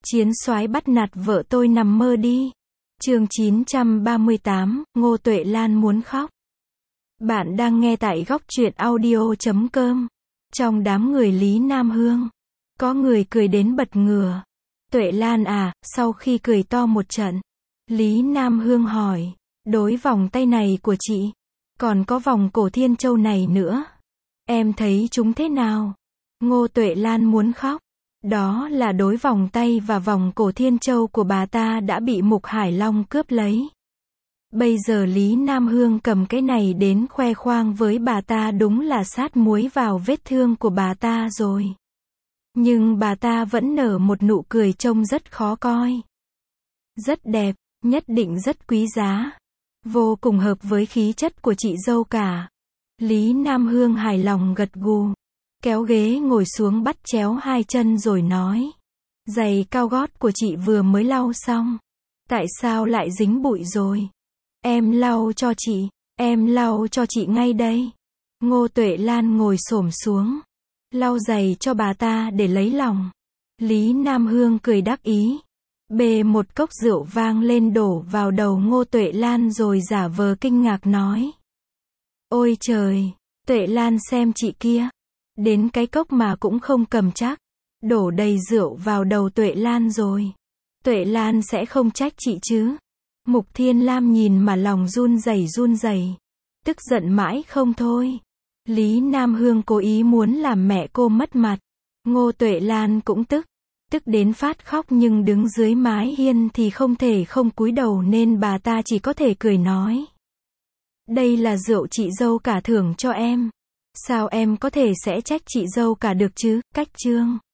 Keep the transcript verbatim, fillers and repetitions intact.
Chiến soái bắt nạt vợ tôi nằm mơ đi. Chương chín trăm ba mươi tám, Ngô Tuệ Lan muốn khóc. Bạn đang nghe tại góc truyện audio chấm com. Trong đám người Lý Nam Hương, có người cười đến bật ngửa. Tuệ Lan à, sau khi cười to một trận, Lý Nam Hương hỏi, đối vòng tay này của chị, còn có vòng cổ thiên châu này nữa, em thấy chúng thế nào? Ngô Tuệ Lan muốn khóc. Đó là đối vòng tay và vòng cổ thiên châu của bà ta đã bị Mục Hải Long cướp lấy. Bây giờ Lý Nam Hương cầm cái này đến khoe khoang với bà ta, đúng là sát muối vào vết thương của bà ta rồi. Nhưng bà ta vẫn nở một nụ cười trông rất khó coi. Rất đẹp, nhất định rất quý giá. Vô cùng hợp với khí chất của chị dâu cả. Lý Nam Hương hài lòng gật gù. Kéo ghế ngồi xuống bắt chéo hai chân rồi nói. Giày cao gót của chị vừa mới lau xong. Tại sao lại dính bụi rồi? Em lau cho chị, em lau cho chị ngay đây. Ngô Tuệ Lan ngồi xổm xuống, lau giày cho bà ta để lấy lòng. Lý Nam Hương cười đắc ý. Bê một cốc rượu vang lên đổ vào đầu Ngô Tuệ Lan rồi giả vờ kinh ngạc nói. Ôi trời, Tuệ Lan xem chị kia. Đến cái cốc mà cũng không cầm chắc. Đổ đầy rượu vào đầu Tuệ Lan rồi. Tuệ Lan sẽ không trách chị chứ? Mục Thiên Lam nhìn mà lòng run rẩy run rẩy. Tức giận mãi không thôi. Lý Nam Hương cố ý muốn làm mẹ cô mất mặt. Ngô Tuệ Lan cũng tức. Tức đến phát khóc, nhưng đứng dưới mái hiên thì không thể không cúi đầu nên bà ta chỉ có thể cười nói. Đây là rượu chị dâu cả thưởng cho em. Sao em có thể sẽ trách chị dâu cả được chứ? Cách chương.